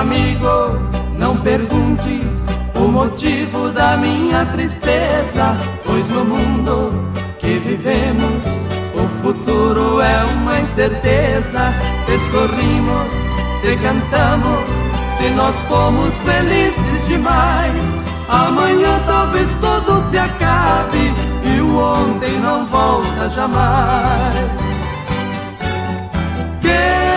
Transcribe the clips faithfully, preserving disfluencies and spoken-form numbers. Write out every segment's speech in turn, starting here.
amigo, não perguntes o motivo da minha tristeza, pois no mundo que vivemos o futuro é uma incerteza. Se sorrimos, se cantamos, se nós fomos felizes demais, amanhã talvez tudo se acabe e o ontem não volta jamais. Quem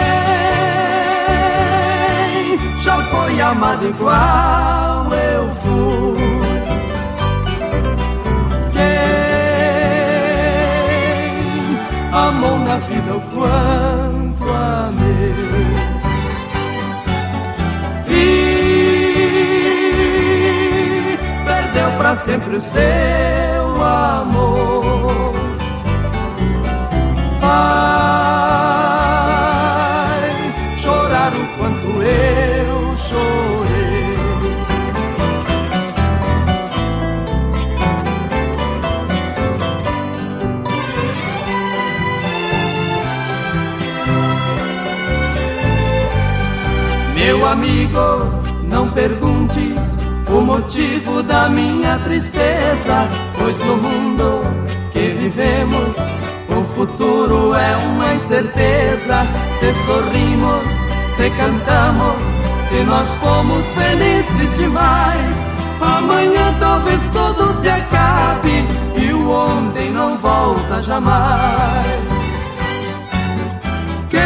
já foi amado igual eu fui? Quem amou na vida o quanto amei? E perdeu pra sempre o seu amor. Vai chorar o quanto eu chorei. Meu amigo, não perguntes o motivo da minha tristeza, pois no mundo que vivemos o futuro é uma incerteza. Se sorrimos, se cantamos, se nós fomos felizes demais, amanhã talvez tudo se acabe e o ontem não volta jamais. Quem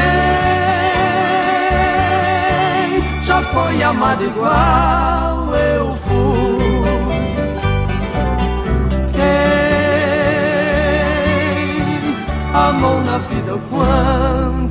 já foi amado igual eu fui? Quem amou na vida o quanto